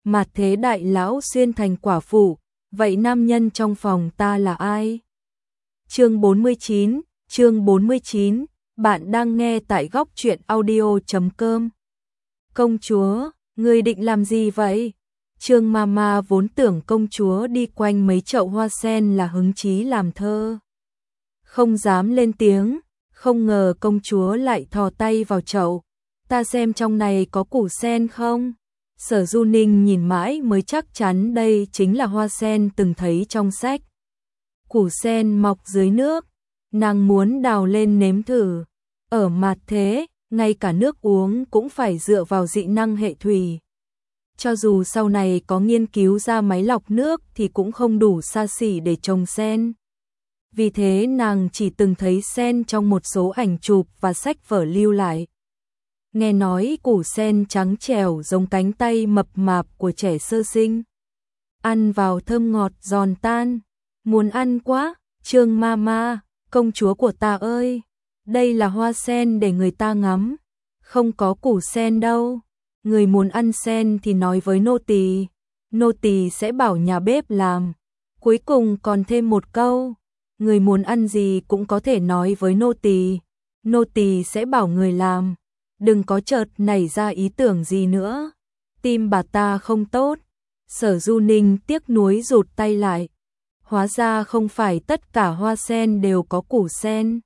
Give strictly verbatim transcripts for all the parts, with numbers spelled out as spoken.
Mạt thế đại lão xuyên thành quả phụ, vậy nam nhân trong phòng ta là ai? Chương bốn mươi chín, chương bốn mươi chín, bạn đang nghe tại góc truyện audio chấm com. Công chúa, ngươi định làm gì vậy? Trương Mama vốn tưởng công chúa đi quanh mấy chậu hoa sen là hứng chí làm thơ. Không dám lên tiếng, không ngờ công chúa lại thò tay vào chậu. Ta xem trong này có củ sen không? Sở Du Ninh nhìn mãi mới chắc chắn đây chính là hoa sen từng thấy trong sách. Củ sen mọc dưới nước, nàng muốn đào lên nếm thử. Ở mạt thế, ngay cả nước uống cũng phải dựa vào dị năng hệ thủy. Cho dù sau này có nghiên cứu ra máy lọc nước thì cũng không đủ xa xỉ để trồng sen. Vì thế nàng chỉ từng thấy sen trong một số ảnh chụp và sách vở lưu lại. Nghe nói củ sen trắng trẻo giống cánh tay mập mạp của trẻ sơ sinh. Ăn vào thơm ngọt giòn tan. Muốn ăn quá, Trương Mama, công chúa của ta ơi. Đây là hoa sen để người ta ngắm. Không có củ sen đâu. Người muốn ăn sen thì nói với nô tỳ, nô tỳ sẽ bảo nhà bếp làm. Cuối cùng còn thêm một câu, người muốn ăn gì cũng có thể nói với nô tỳ, nô tỳ sẽ bảo người làm. Đừng có chợt nảy ra ý tưởng gì nữa. Tim bà ta không tốt. Sở Du Ninh tiếc nuối rụt tay lại. Hóa ra không phải tất cả hoa sen đều có củ sen.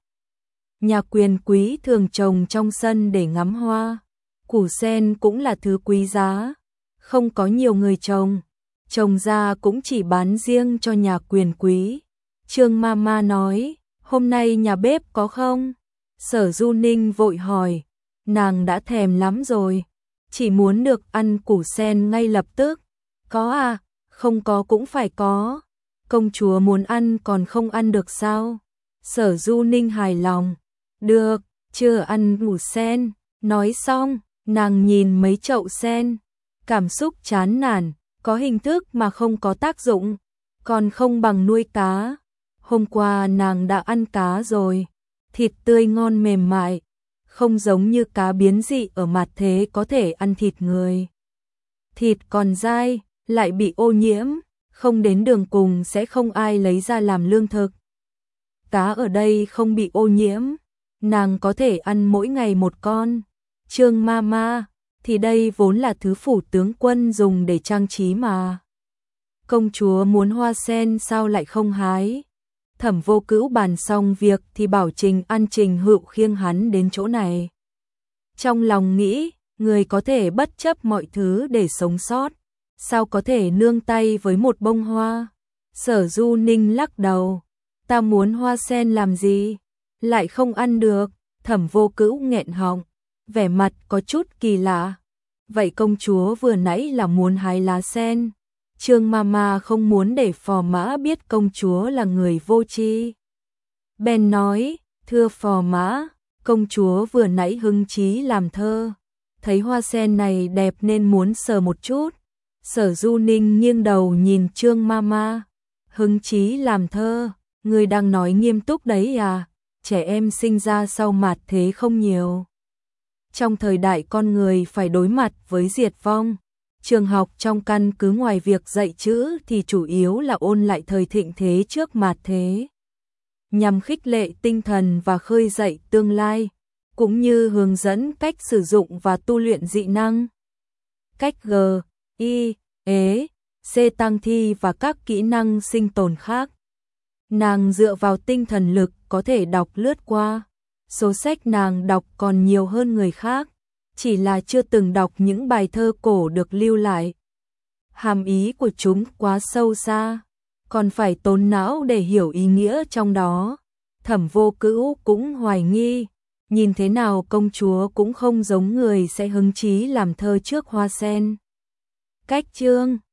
Nhà quyền quý thường trồng trong sân để ngắm hoa. Củ sen cũng là thứ quý giá, không có nhiều người trồng, trồng ra cũng chỉ bán riêng cho nhà quyền quý. Trương Mama nói, hôm nay nhà bếp có không? Sở Du Ninh vội hỏi, nàng đã thèm lắm rồi, chỉ muốn được ăn củ sen ngay lập tức. Có à, không có cũng phải có. Công chúa muốn ăn còn không ăn được sao? Sở Du Ninh hài lòng, được, chưa ăn củ sen. Nói xong, nàng nhìn mấy chậu sen, cảm xúc chán nản, có hình thức mà không có tác dụng, còn không bằng nuôi cá. Hôm qua nàng đã ăn cá rồi, thịt tươi ngon mềm mại, không giống như cá biến dị ở mạt thế có thể ăn thịt người. Thịt còn dai, lại bị ô nhiễm, không đến đường cùng sẽ không ai lấy ra làm lương thực. Cá ở đây không bị ô nhiễm, nàng có thể ăn mỗi ngày một con. Trương Mama, thì đây vốn là thứ phủ tướng quân dùng để trang trí mà. Công chúa muốn hoa sen sao lại không hái? Thẩm Vô Cữu bàn xong việc thì bảo Trình An Trình Hựu khiêng hắn đến chỗ này. Trong lòng nghĩ, người có thể bất chấp mọi thứ để sống sót, sao có thể nương tay với một bông hoa? Sở Du Ninh lắc đầu, ta muốn hoa sen làm gì? Lại không ăn được. Thẩm Vô Cữu nghẹn họng, vẻ mặt có chút kỳ lạ. Vậy công chúa vừa nãy là muốn hái lá sen. Trương Mama không muốn để phò mã biết công chúa là người vô tri. Bèn nói, thưa phò mã, công chúa vừa nãy hứng chí làm thơ. Thấy hoa sen này đẹp nên muốn sờ một chút. Sở Du Ninh nghiêng đầu nhìn Trương Mama. Hứng chí làm thơ, người đang nói nghiêm túc đấy à? Trẻ em sinh ra sau mạt thế không nhiều. Trong thời đại con người phải đối mặt với diệt vong, trường học trong căn cứ ngoài việc dạy chữ thì chủ yếu là ôn lại thời thịnh thế trước mạt thế, nhằm khích lệ tinh thần và khơi dậy tương lai, cũng như hướng dẫn cách sử dụng và tu luyện dị năng. Cách G, I, ế, C tăng thi và các kỹ năng sinh tồn khác. Nàng dựa vào tinh thần lực có thể đọc lướt qua. Số sách nàng đọc còn nhiều hơn người khác, chỉ là chưa từng đọc những bài thơ cổ được lưu lại. Hàm ý của chúng quá sâu xa, còn phải tốn não để hiểu ý nghĩa trong đó. Thẩm Vô Cữu cũng hoài nghi, nhìn thế nào công chúa cũng không giống người sẽ hứng chí làm thơ trước hoa sen. Cách chương